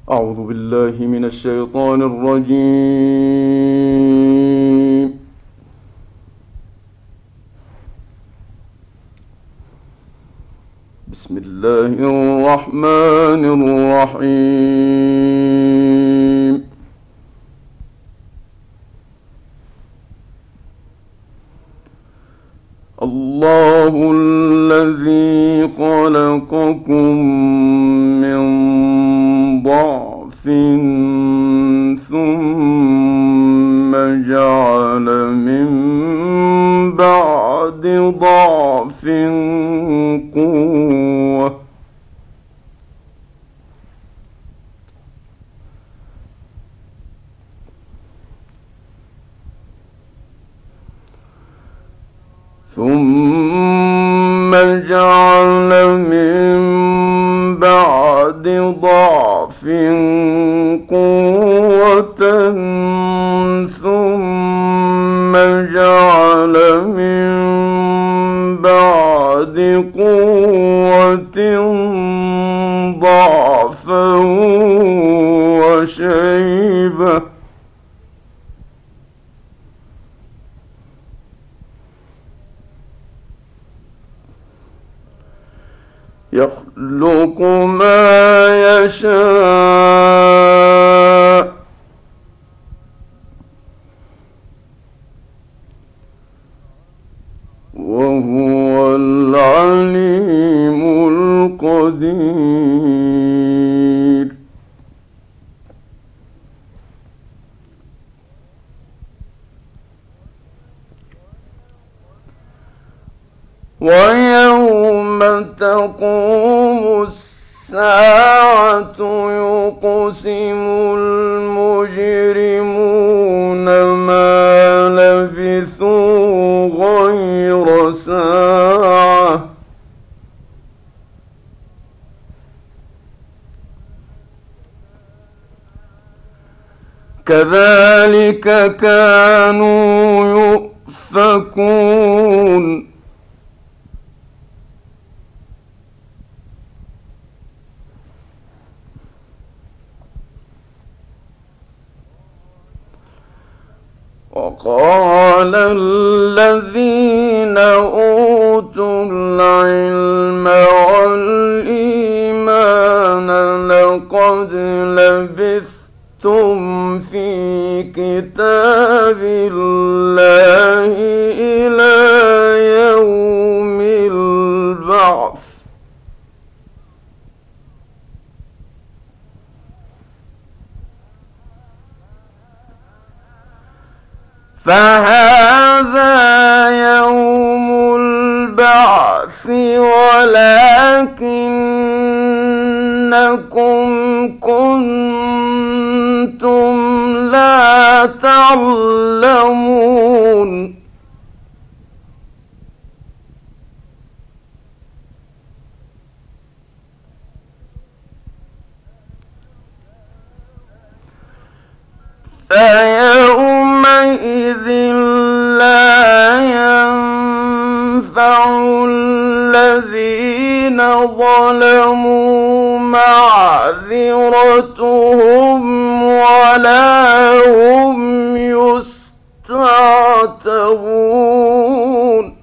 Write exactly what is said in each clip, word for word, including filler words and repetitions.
أعوذ بالله من الشيطان الرجيم. بسم الله الرحمن الرحيم. الله الذي خلقكم من ضعف ثم جعل من بعد ضعف قوة ثم جعل من بعد ضعف قوة ثم جعل من بعد قوة ضعفا وشيبة يخلق ما يشاء وهو العليم القدير. ويوم تقوم الساعة يقسم المجرمون ما لبثوا غير ساعة كذلك كانوا يؤفكون. وقال الذين أوتوا العلم والإيمان لقد لبثتم في كتاب الله إلى يوم البعث فهذا يوم البعث ولكنكم كنتم لا تعلمون. فيومئذ لا ينفع الذين ظلموا معذرتهم ولا هم يستعتبون.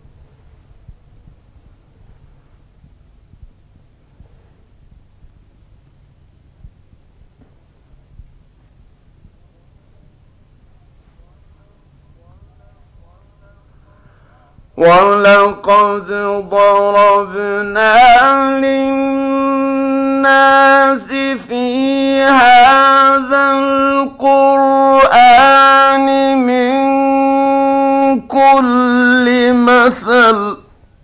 ولقد ضربنا للناس في هذا القرآن من كل مثل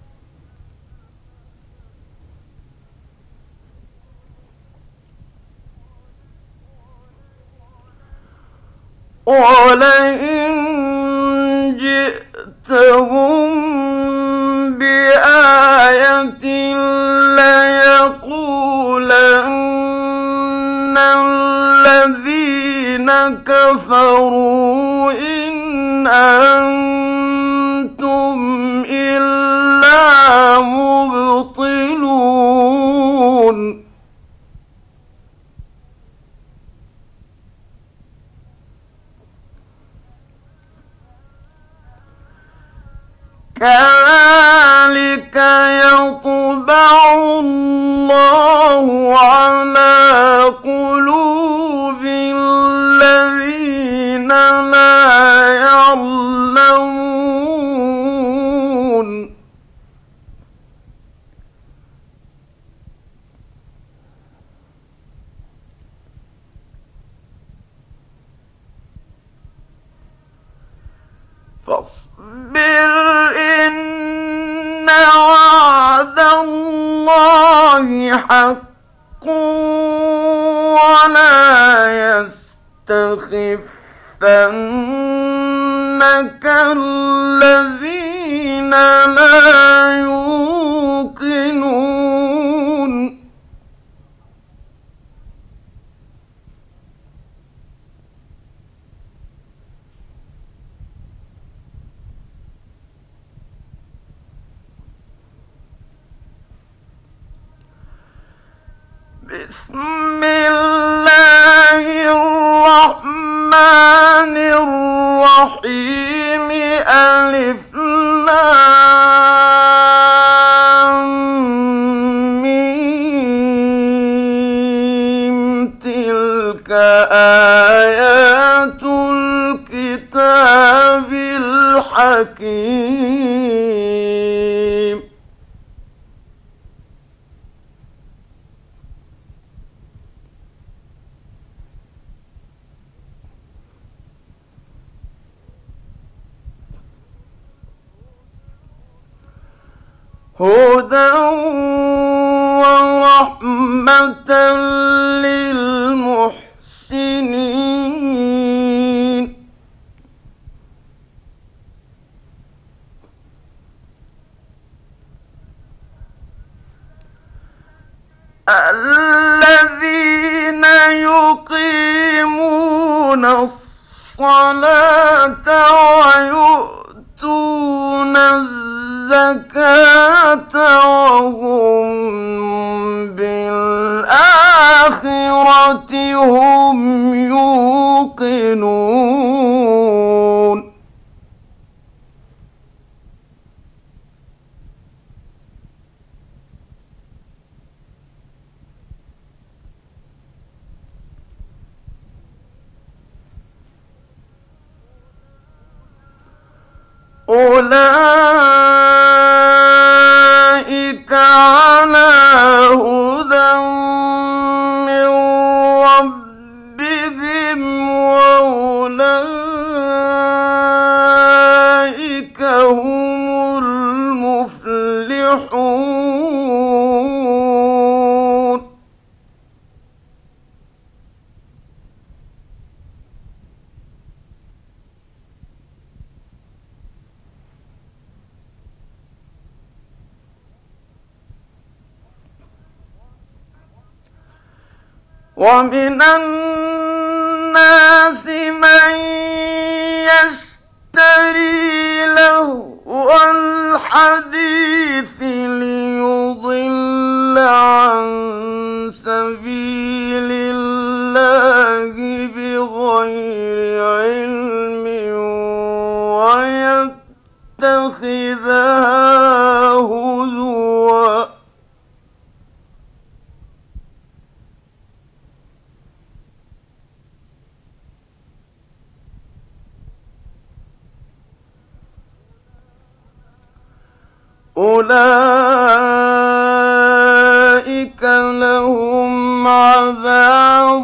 ولئن جئتهم بآية ليقولن الذين كفروا إن أنتم إلا مبطلون. فاصبر إن وعد الله حق ولا يستخفنك الذين لا يوقنون بسم الله الرحمن الرحيم ألف لام ميم تلك آيات الكتاب الحكيم هدى ورحمة للمحسنين الذين يقيمون الصلاة ويؤتون الزكاة وهم بالآخرة هم يوقنون أولئك على هدى من ربهم وأولئك هم المفلحون ومن الناس من يشتري لهو الحديث ليضل عن سبيل الله بغير علم ويتخذها هزوا أولئك لهم عذاب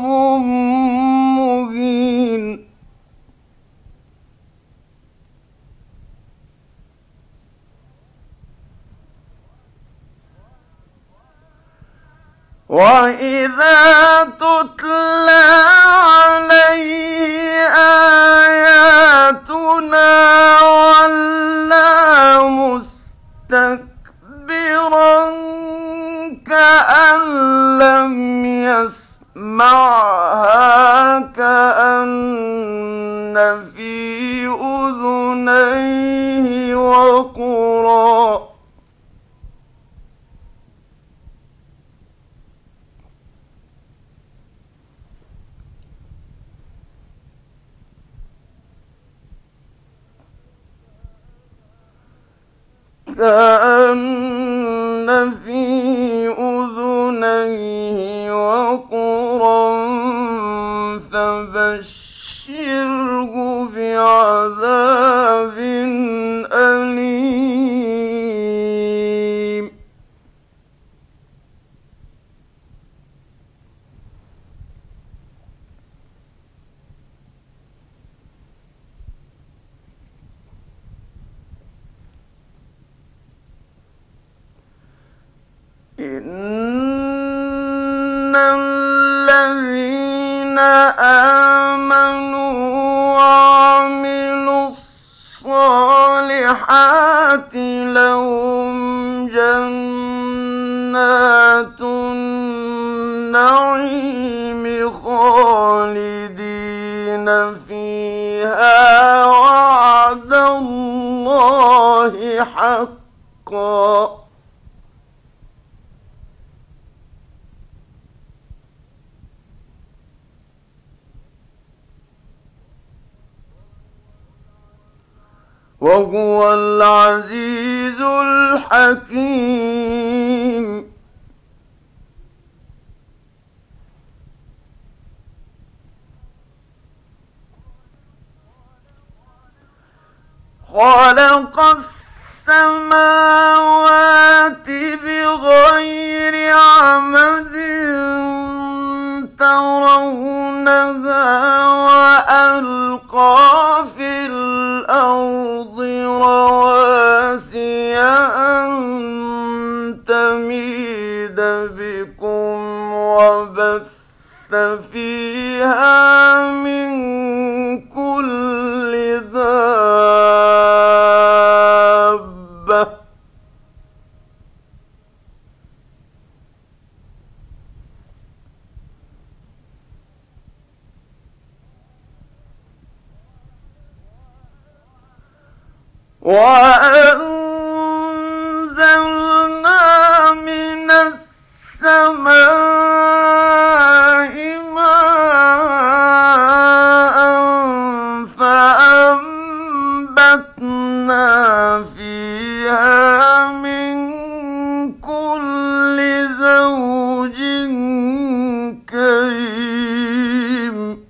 مهين وإذا تتلى عليه آياتنا ولى مستكبرا كأن لم يسمعها كأن في أذنيه وقرا كأن في أذنيه وقرا فبشره بعذاب أليم إن الذين آمنوا وعملوا الصالحات لهم جنات النعيم خالدين فيها وعد الله حقا. وهو العزيز الحكيم. خلق السماوات بغير عمد ترونها وألقى في الأرض رواسي أن تميد بكم وبث فيها من كل دابة وأنزلنا من السماء ماء فأنبتنا فيها من كل زوج كريم.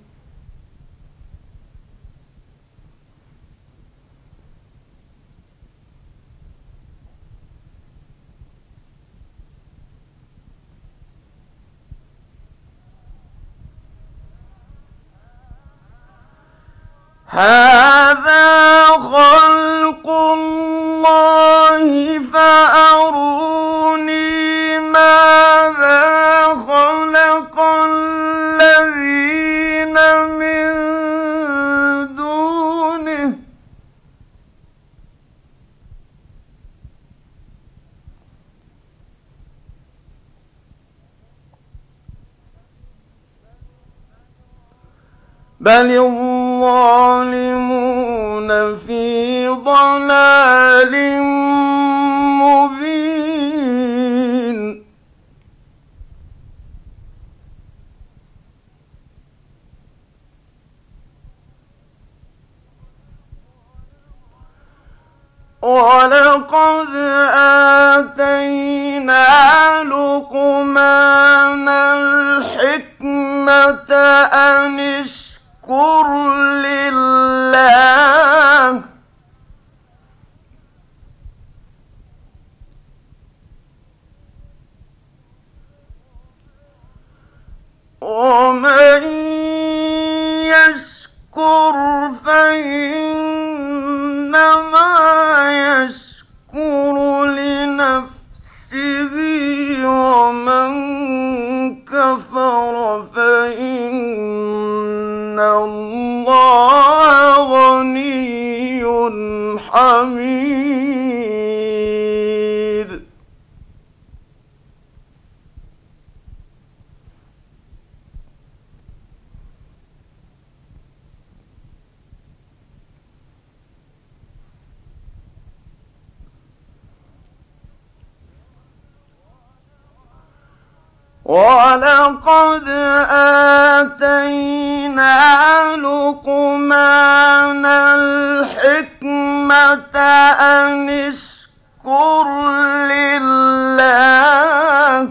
هذا خلق الله فأروني ماذا خلق الذين من دونه بل الظالمون في ضلال مبين. ولقد آتينا لقمان الحكمة أن اشكر لله ومن يشكر فإنما يشكر لنفسه ومن كفر فإن الله غني حميد. ولقد آتينا لقمان الحكمة أن اشكر لله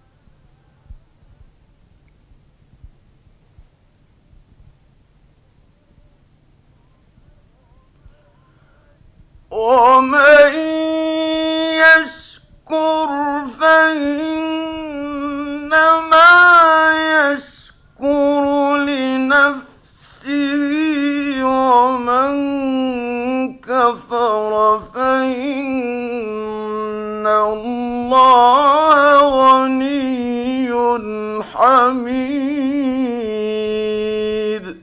ومن يشكر فإنما يشكر لنفسه ومن كفر فإن الله حميد.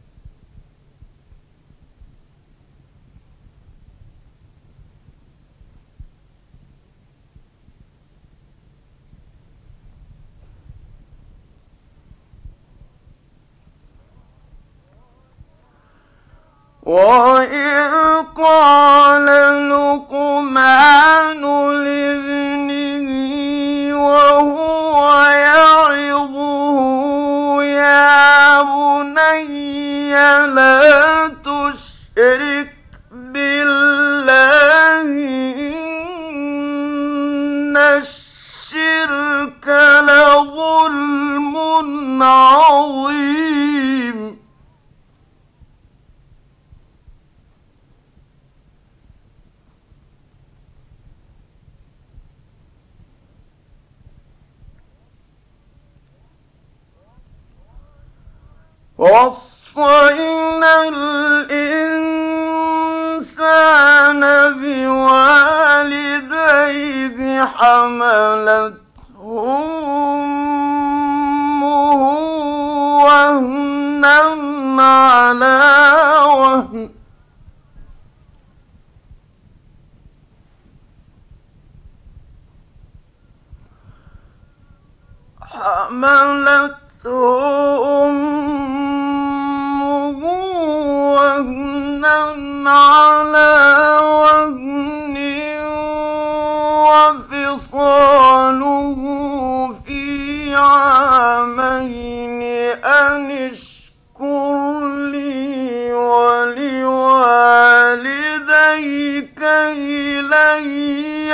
وَإِذْ قَالَ لُقْمَانُ لِابْنِهِ وَهُوَ يَعِظُهُ يَا بُنَيَّ لَا تُشْرِكْ بِاللَّهِ إِنَّ الشِّرْكَ لَظُلْمٌ عَظِيمٌ. وَوَصَّيْنَا الْإِنسَانَ بِوَالِدَيْهِ حَمَلَتْهُ أُمُّهُ وَهْنًا عَلَىٰ وَهْنٍ حَمَلَتْهُ أُمُّهُ وَهْنًا عَلَىٰ وَهْنٍ وَفِصَالُهُ فِي عَامَيْنِ أَنِ اشْكُرْ لِي وَلِوَالِدَيْكَ إِلَيَّ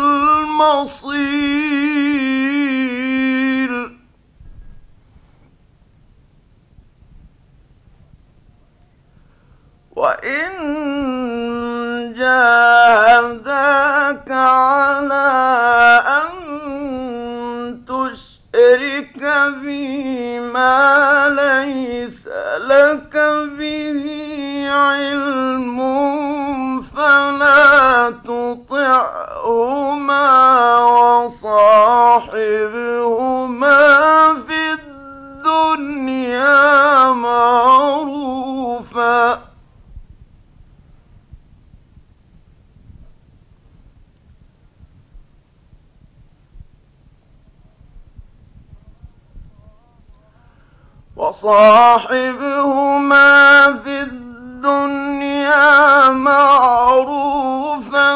الْمَصِيرُ. وَإِن جَاهَدَاكَ عَلَىٰ أَن تُشْرِكَ بِي مَا لَيْسَ لَكَ بِهِ عِلْمٌ فَلَا تُطِعْهُمَا وَصَاحِبْهُمَا فِي الدُّنْيَا مَعْرُوفًا. وَصَاحِبْهُمَا فِي الدُّنْيَا مَعْرُوفًا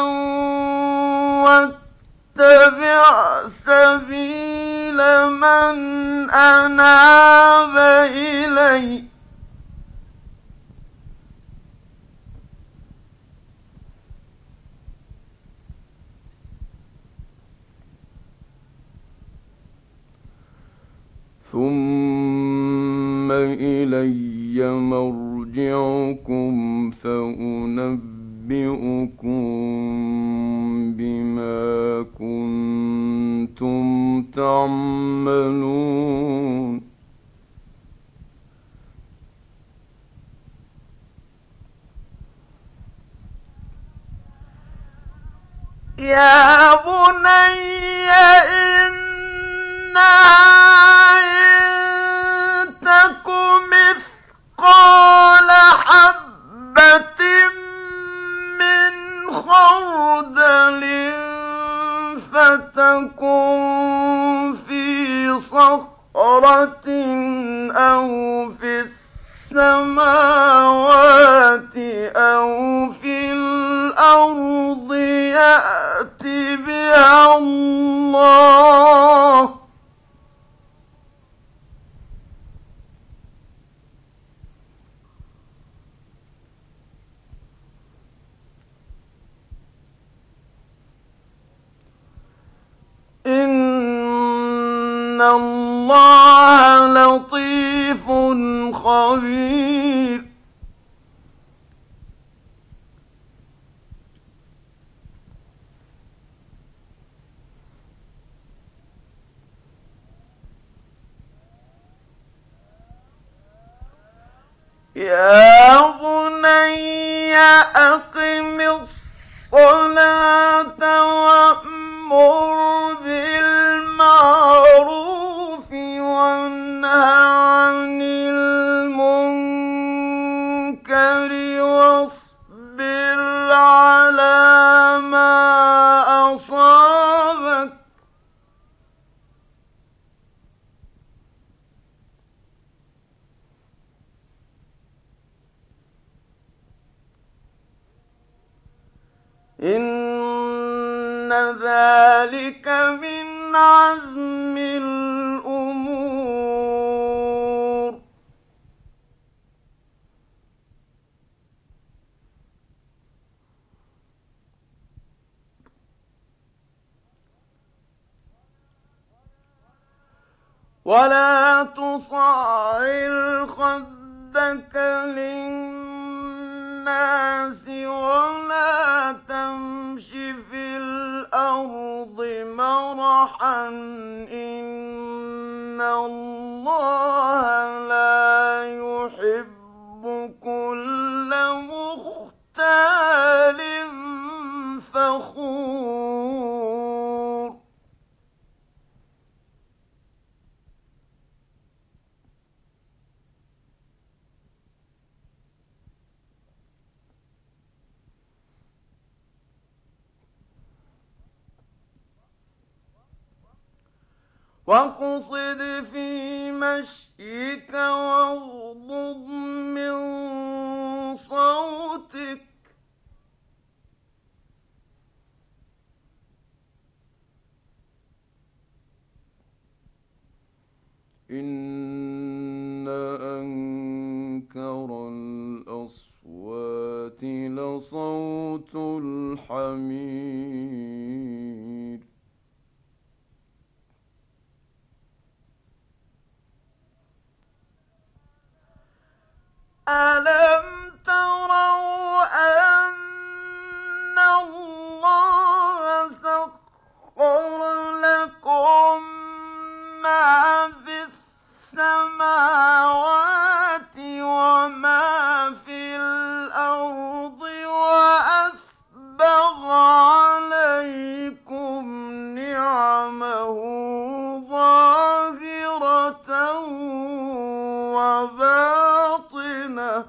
وَاتَّبِعْ سَبِيلَ مَنْ أَنَابَ إِلَيَّ ثُمَّ إِلَيَّ مَرْجِعُكُمْ فَأُنَبِّئُكُم بِمَا كُنتُمْ تَعْمَلُونَ. يَا بُنَيَّ إِنَّهَا إِن تَكُ مِثْقَالَ حَبَّةٍ مِّنْ خَرْدَلٍ فَتَكُن فِي صَخْرَةٍ أَوْ فِي السَّمَاوَاتِ أَوْ فِي الْأَرْضِ يَأْتِ بِهَا اللَّهُ ۚ إِنَّ اللَّهَ لَطِيفٌ خَبِيرٌ. يَا بُنَيَّ أَقِمِ الصَّلَاةَ وَأْمُرْ بِالْمَعْرُوفِ وَانْهَ إن ذلك من عزم الأمور. ولا تصعر خدك للناس ولا تمش في الأرض مرحا إن الله لا يحب كل مختال فخور. واقصد في مشيك واغضض من صوتك إن أنكر الأصوات لصوت الحمير. ألم تروا أن الله سخر لكم ما في السماوات وما في الأرض وأسبغ عليكم نعمه ظاهرة وباطنة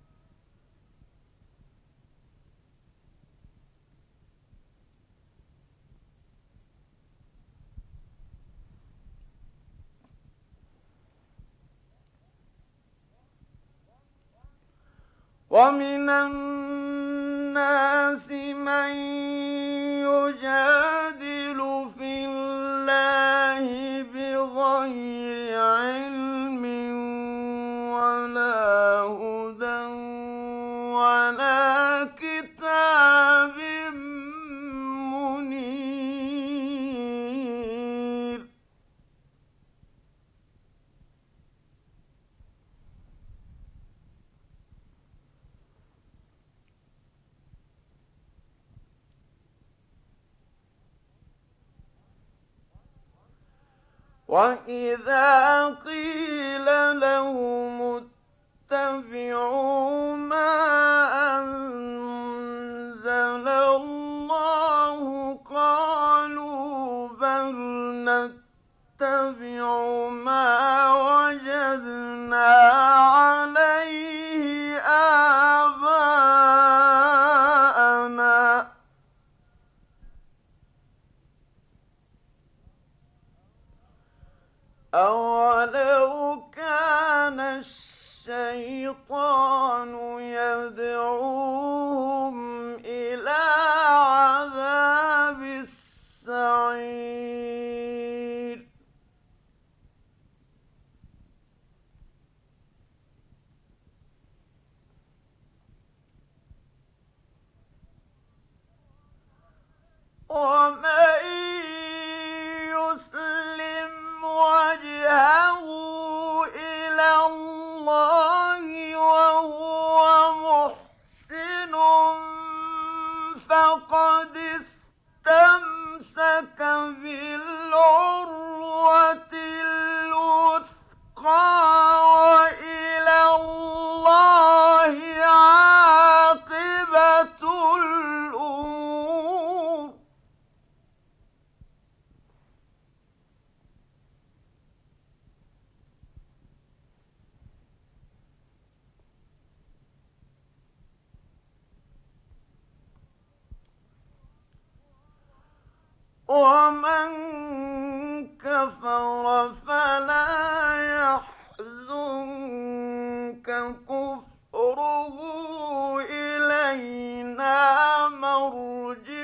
ومن الناس من يجادل في الله بغير علم ولا هدى ولا كتاب منير. وإذا قيل لهم اتبعوا ما أنزل الله قالوا بل نتبع ما وجدنا عليه آباءنا أولو كان الشيطان يدعوهم إلى عذاب السعير. ومن يسلم وجهه إلى الله وهو محسن فقد استمسك بالعروة الوثقى وإلى الله عاقبة الأمور. ومن كفر فلا يحزنك كفره إلينا مرجعنا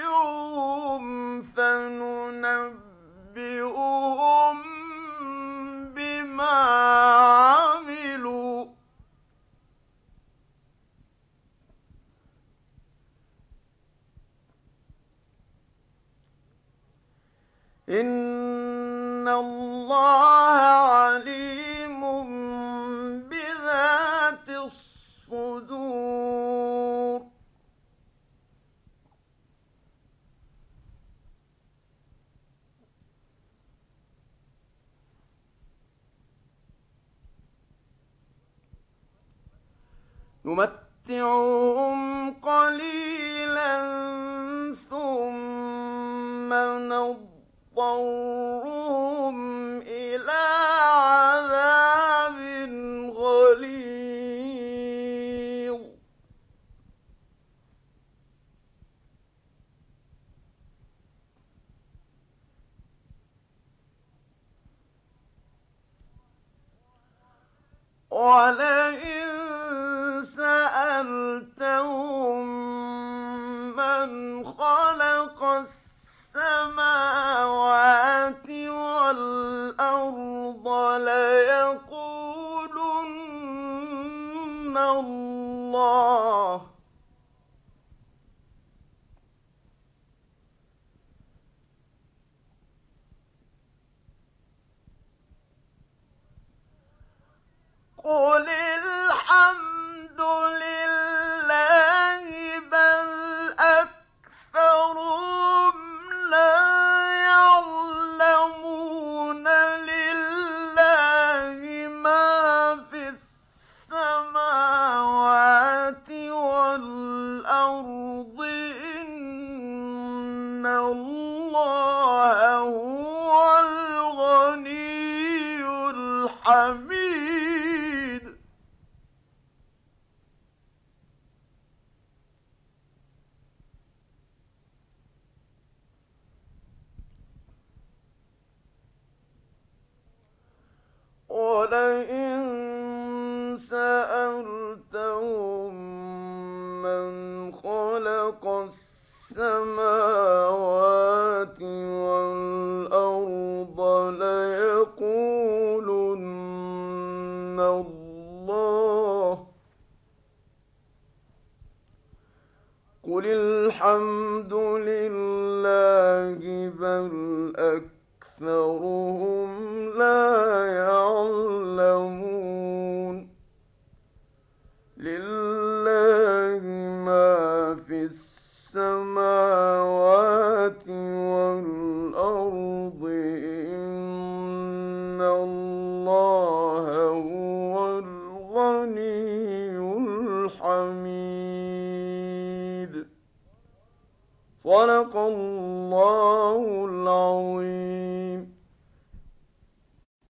إِنَّ اللَّهَ عَلِيمٌ بِذَاتِ الصُّدُورِ نُمَتِّعُهُمْ قَلِيلًا ثُمَّ نَضْطَرُّهُمْ إِلَىٰ عَذَابٍ غَلِيظٍ وَلَئِن سَأَلْتَهُم مَّنْ خَلَقَ السَّمَاوَاتِ وَالْأَرْضَ لَيَقُولُنَّ اللَّهُ ۚ قُلِ الْحَمْدُ لِلَّهِ بَلْ أَكْثَرُهُمْ لَا يَعْلَمُونَ لِلَّهِ مَا فِي السَّمَاوَاتِ وَالْأَرْضِ ۚ إِنَّ اللَّهَ هُوَ الْغَنِيُّ الْحَمِيدُ وَلَئِن سَأَلْتَهُم مَّنْ خَلَقَ السَّمَاوَاتِ وَالْأَرْضَ لَيَقُولُنَّ اللَّهُ ۚ قُلِ الْحَمْدُ لِلَّهِ بَلْ أَكْثَرُهُمْ لَا يَعْلَمُونَ لِلَّهِ مَا فِي السَّمَاوَاتِ وَالْأَرْضِ ۚ إِنَّ اللَّهَ هُوَ الْغَنِيُّ الْحَمِيدُ صدق الله العظيم.